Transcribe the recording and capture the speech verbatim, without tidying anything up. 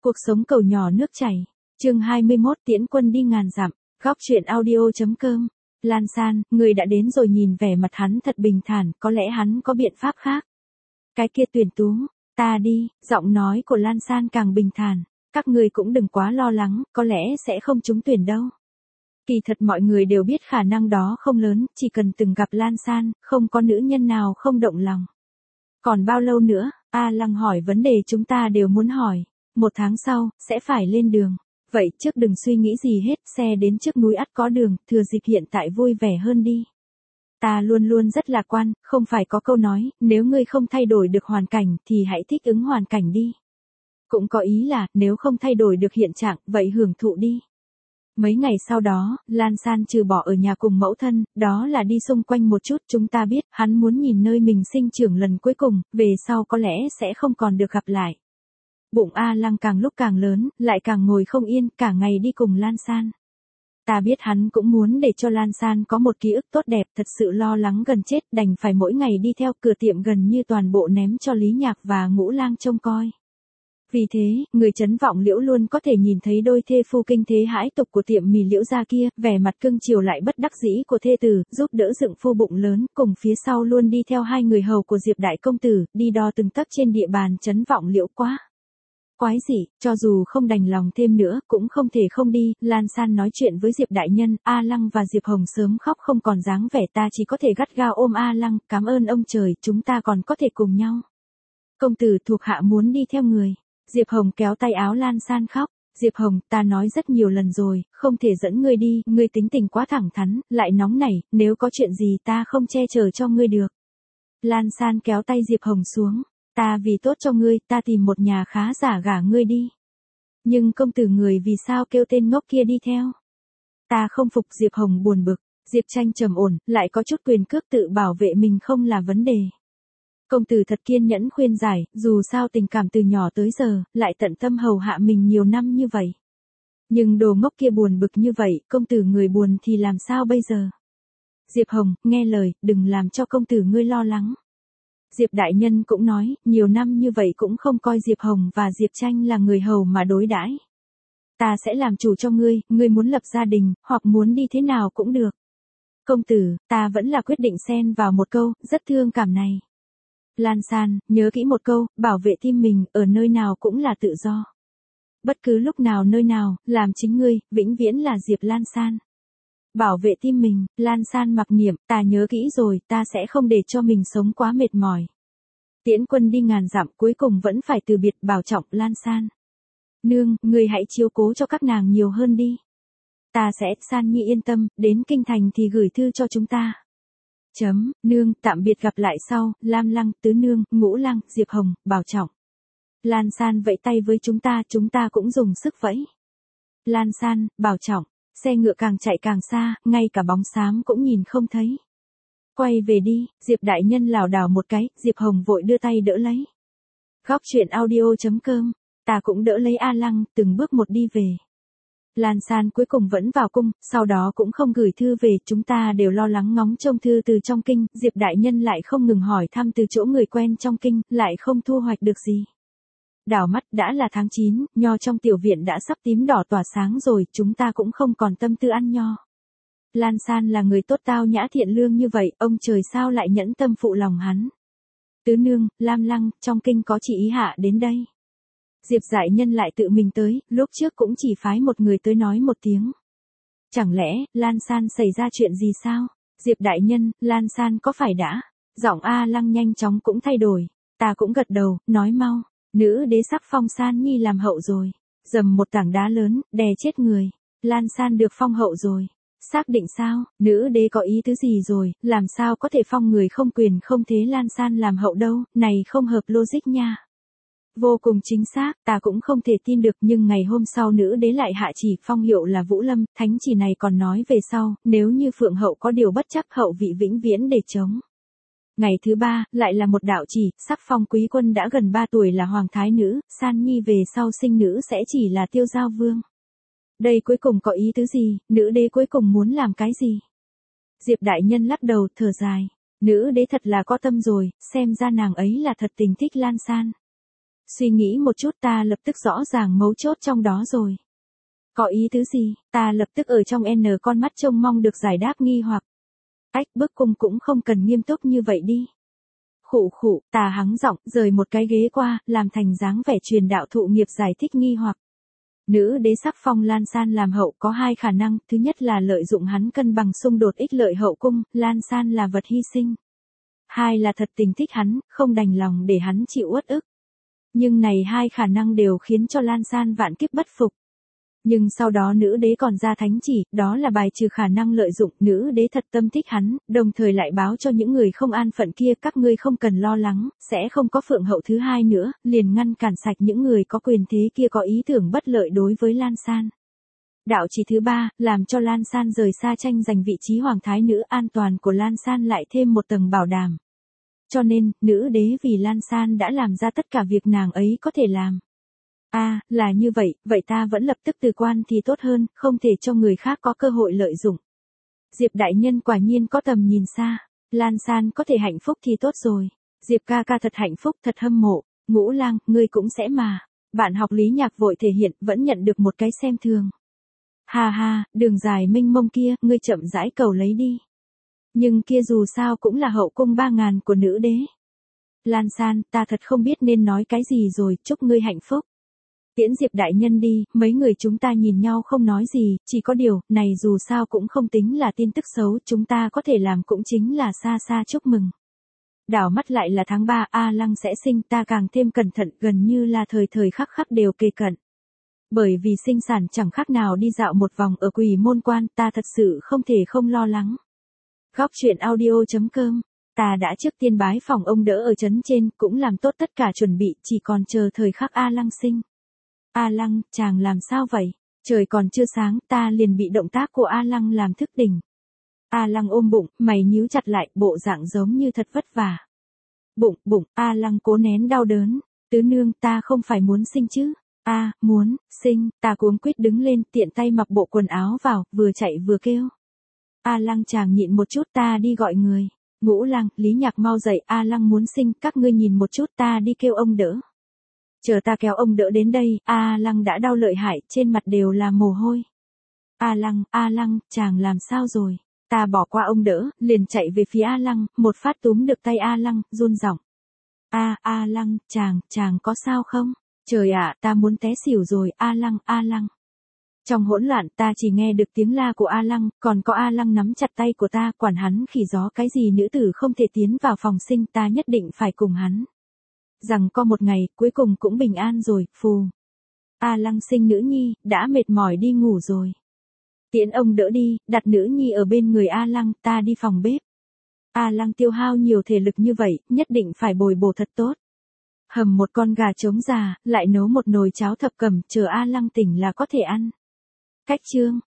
Cuộc sống cầu nhỏ nước chảy. Chương hai mươi mốt Tiễn quân đi ngàn dặm. Góc truyện audio.com. Lan San, người đã đến rồi, nhìn vẻ mặt hắn thật bình thản, có lẽ hắn có biện pháp khác. Cái kia Tuyển Tú, ta đi, giọng nói của Lan San càng bình thản. Các người cũng đừng quá lo lắng, có lẽ sẽ không trúng tuyển đâu. Kỳ thật mọi người đều biết khả năng đó không lớn, chỉ cần từng gặp Lan San, không có nữ nhân nào không động lòng. Còn bao lâu nữa? A Lăng hỏi vấn đề chúng ta đều muốn hỏi. Một tháng sau, sẽ phải lên đường. Vậy trước đừng suy nghĩ gì hết, xe đến trước núi ắt có đường, thừa dịp hiện tại vui vẻ hơn đi. Ta luôn luôn rất lạc quan, không phải có câu nói, nếu ngươi không thay đổi được hoàn cảnh thì hãy thích ứng hoàn cảnh đi. Cũng có ý là, nếu không thay đổi được hiện trạng, vậy hưởng thụ đi. Mấy ngày sau đó, Lan San trừ bỏ ở nhà cùng mẫu thân, đó là đi xung quanh một chút. Chúng ta biết, hắn muốn nhìn nơi mình sinh trưởng lần cuối cùng, về sau có lẽ sẽ không còn được gặp lại. Bụng A Lăng càng lúc càng lớn, lại càng ngồi không yên, cả ngày đi cùng Lan San. Ta biết hắn cũng muốn để cho Lan San có một ký ức tốt đẹp, thật sự lo lắng gần chết, đành phải mỗi ngày đi theo, cửa tiệm gần như toàn bộ ném cho Lý Nhạc và Ngũ Lang trông coi. Vì thế, người Trấn Vọng Liễu luôn có thể nhìn thấy đôi thê phu kinh thế hãi tục của tiệm mì Liễu gia kia, vẻ mặt cưng chiều lại bất đắc dĩ của thê tử, giúp đỡ dựng phu bụng lớn, cùng phía sau luôn đi theo hai người hầu của Diệp đại công tử, đi đo từng tấc trên địa bàn Trấn Vọng Liễu quá. Quái dị, cho dù không đành lòng thêm nữa, cũng không thể không đi. Lan San nói chuyện với Diệp đại nhân, A Lăng và Diệp Hồng sớm khóc không còn dáng vẻ, ta chỉ có thể gắt gao ôm A Lăng, cảm ơn ông trời, chúng ta còn có thể cùng nhau. Công tử thuộc hạ muốn đi theo người. Diệp Hồng kéo tay áo Lan San khóc. Diệp Hồng, ta nói rất nhiều lần rồi, không thể dẫn ngươi đi, ngươi tính tình quá thẳng thắn, lại nóng nảy, nếu có chuyện gì ta không che chở cho ngươi được. Lan San kéo tay Diệp Hồng xuống. Ta vì tốt cho ngươi, ta tìm một nhà khá giả gả ngươi đi. Nhưng công tử người vì sao kêu tên ngốc kia đi theo? Ta không phục. Diệp Hồng buồn bực. Diệp Tranh trầm ổn, lại có chút quyền cước, tự bảo vệ mình không là vấn đề. Công tử thật kiên nhẫn khuyên giải, dù sao tình cảm từ nhỏ tới giờ, lại tận tâm hầu hạ mình nhiều năm như vậy. Nhưng đồ ngốc kia buồn bực như vậy, công tử người buồn thì làm sao bây giờ? Diệp Hồng, nghe lời, đừng làm cho công tử ngươi lo lắng. Diệp đại nhân cũng nói, nhiều năm như vậy cũng không coi Diệp Hồng và Diệp Tranh là người hầu mà đối đãi. Ta sẽ làm chủ cho ngươi, ngươi muốn lập gia đình, hoặc muốn đi thế nào cũng được. Công tử, ta vẫn là quyết định xen vào một câu, rất thương cảm này. Lan San, nhớ kỹ một câu, bảo vệ tim mình, ở nơi nào cũng là tự do. Bất cứ lúc nào nơi nào, làm chính ngươi, vĩnh viễn là Diệp Lan San. Bảo vệ tim mình, Lan San mặc niệm, ta nhớ kỹ rồi, ta sẽ không để cho mình sống quá mệt mỏi. Tiễn quân đi ngàn dặm, cuối cùng vẫn phải từ biệt, bảo trọng Lan San. Nương, người hãy chiếu cố cho các nàng nhiều hơn đi. Ta sẽ, San Nhi yên tâm, đến kinh thành thì gửi thư cho chúng ta. Chấm, nương, tạm biệt gặp lại sau. Lam Lăng, Tứ Nương, Ngũ Lang, Diệp Hồng, bảo trọng. Lan San vẫy tay với chúng ta, chúng ta cũng dùng sức vẫy. Lan San, bảo trọng. Xe ngựa càng chạy càng xa, ngay cả bóng xám cũng nhìn không thấy. Quay về đi. Diệp đại nhân lảo đảo một cái, Diệp Hồng vội đưa tay đỡ lấy. Góc truyện audio.com. Ta cũng đỡ lấy A Lăng, từng bước một đi về. Lan San cuối cùng vẫn vào cung, sau đó cũng không gửi thư về, chúng ta đều lo lắng ngóng trông thư từ trong kinh, Diệp đại nhân lại không ngừng hỏi thăm từ chỗ người quen trong kinh, lại không thu hoạch được gì. Đảo mắt đã là tháng chín, nho trong tiểu viện đã sắp tím đỏ tỏa sáng rồi, chúng ta cũng không còn tâm tư ăn nho. Lan San là người tốt tao nhã thiện lương như vậy, ông trời sao lại nhẫn tâm phụ lòng hắn. Tứ Nương, Lam Lăng, trong kinh có chị ý hạ đến đây. Diệp đại nhân lại tự mình tới, lúc trước cũng chỉ phái một người tới nói một tiếng. Chẳng lẽ, Lan San xảy ra chuyện gì sao? Diệp đại nhân, Lan San có phải đã? Giọng A Lăng nhanh chóng cũng thay đổi. Ta cũng gật đầu, nói mau. Nữ đế sắc phong San Nhi làm hậu rồi. Dầm một tảng đá lớn, đè chết người. Lan San được phong hậu rồi. Xác định sao? Nữ đế có ý tứ gì rồi? Làm sao có thể phong người không quyền không thế Lan San làm hậu đâu? Này không hợp logic nha. Vô cùng chính xác, ta cũng không thể tin được, nhưng ngày hôm sau nữ đế lại hạ chỉ, phong hiệu là Vũ Lâm, thánh chỉ này còn nói về sau, nếu như Phượng hậu có điều bất chấp, hậu vị vĩnh viễn để chống. Ngày thứ ba, lại là một đạo chỉ, sắc phong quý quân đã gần ba tuổi là hoàng thái nữ, San Nhi về sau sinh nữ sẽ chỉ là tiêu giao vương. Đây cuối cùng có ý tứ gì, nữ đế cuối cùng muốn làm cái gì? Diệp đại nhân lắc đầu, thở dài. Nữ đế thật là có tâm rồi, xem ra nàng ấy là thật tình thích Lan San. Suy nghĩ một chút ta lập tức rõ ràng mấu chốt trong đó rồi. Có ý tứ gì, ta lập tức ở trong N con mắt trông mong được giải đáp nghi hoặc. Ách bức cung cũng không cần nghiêm túc như vậy đi. Khụ khụ, ta hắng giọng, rời một cái ghế qua, làm thành dáng vẻ truyền đạo thụ nghiệp giải thích nghi hoặc. Nữ đế sắc phong Lan San làm hậu có hai khả năng, thứ nhất là lợi dụng hắn cân bằng xung đột ích lợi hậu cung, Lan San là vật hy sinh. Hai là thật tình thích hắn, không đành lòng để hắn chịu uất ức. Nhưng này hai khả năng đều khiến cho Lan San vạn kiếp bất phục. Nhưng sau đó nữ đế còn ra thánh chỉ, đó là bài trừ khả năng lợi dụng, nữ đế thật tâm thích hắn, đồng thời lại báo cho những người không an phận kia các ngươi không cần lo lắng, sẽ không có phượng hậu thứ hai nữa, liền ngăn cản sạch những người có quyền thế kia có ý tưởng bất lợi đối với Lan San. Đạo chỉ thứ ba, làm cho Lan San rời xa tranh giành vị trí hoàng thái nữ, an toàn của Lan San lại thêm một tầng bảo đảm. Cho nên, nữ đế vì Lan San đã làm ra tất cả việc nàng ấy có thể làm. A, à, là như vậy, vậy ta vẫn lập tức từ quan thì tốt hơn, không thể cho người khác có cơ hội lợi dụng. Diệp đại nhân quả nhiên có tầm nhìn xa, Lan San có thể hạnh phúc thì tốt rồi. Diệp ca ca thật hạnh phúc, thật hâm mộ, Ngũ Lang, ngươi cũng sẽ mà. Bạn học Lý Nhạc vội thể hiện, vẫn nhận được một cái xem thường. Ha ha, đường dài mênh mông kia, ngươi chậm rãi cầu lấy đi. Nhưng kia dù sao cũng là hậu cung ba ngàn của nữ đế. Lan San, ta thật không biết nên nói cái gì rồi, chúc ngươi hạnh phúc. Tiễn Diệp đại nhân đi, mấy người chúng ta nhìn nhau không nói gì, chỉ có điều, này dù sao cũng không tính là tin tức xấu, chúng ta có thể làm cũng chính là xa xa chúc mừng. Đảo mắt lại là tháng ba, A Lăng sẽ sinh, ta càng thêm cẩn thận, gần như là thời thời khắc khắc đều kề cận. Bởi vì sinh sản chẳng khác nào đi dạo một vòng ở Quỳ Môn Quan, ta thật sự không thể không lo lắng. Góc truyện audio chấm com, ta đã trước tiên bái phòng ông đỡ ở trấn trên, cũng làm tốt tất cả chuẩn bị, chỉ còn chờ thời khắc A Lăng sinh. A Lăng, chàng làm sao vậy? Trời còn chưa sáng, ta liền bị động tác của A Lăng làm thức tỉnh. A Lăng ôm bụng, mày nhíu chặt lại, bộ dạng giống như thật vất vả. Bụng, bụng, A Lăng cố nén đau đớn. Tứ nương, ta không phải muốn sinh chứ? A, à, muốn, sinh, ta cuống quýt đứng lên, tiện tay mặc bộ quần áo vào, vừa chạy vừa kêu. A Lăng chàng nhịn một chút, ta đi gọi người. Ngũ Lang, Lý Nhạc mau dậy, A Lăng muốn sinh, các ngươi nhìn một chút, ta đi kêu ông đỡ. Chờ ta kéo ông đỡ đến đây, A Lăng đã đau lợi hại, trên mặt đều là mồ hôi. A Lăng, A Lăng, chàng làm sao rồi? Ta bỏ qua ông đỡ, liền chạy về phía A Lăng, một phát túm được tay A Lăng, run giọng. A, A Lăng, chàng, chàng có sao không? Trời ạ, ta muốn té xỉu rồi, A Lăng, A Lăng. Trong hỗn loạn ta chỉ nghe được tiếng la của A Lăng, còn có A Lăng nắm chặt tay của ta, quản hắn khỉ gió cái gì nữ tử không thể tiến vào phòng sinh, ta nhất định phải cùng hắn. Rằng có một ngày, cuối cùng cũng bình an rồi, phù. A Lăng sinh nữ nhi, đã mệt mỏi đi ngủ rồi. Tiễn ông đỡ đi, đặt nữ nhi ở bên người A Lăng, ta đi phòng bếp. A Lăng tiêu hao nhiều thể lực như vậy, nhất định phải bồi bổ thật tốt. Hầm một con gà trống già, lại nấu một nồi cháo thập cẩm, chờ A Lăng tỉnh là có thể ăn. Cách chương.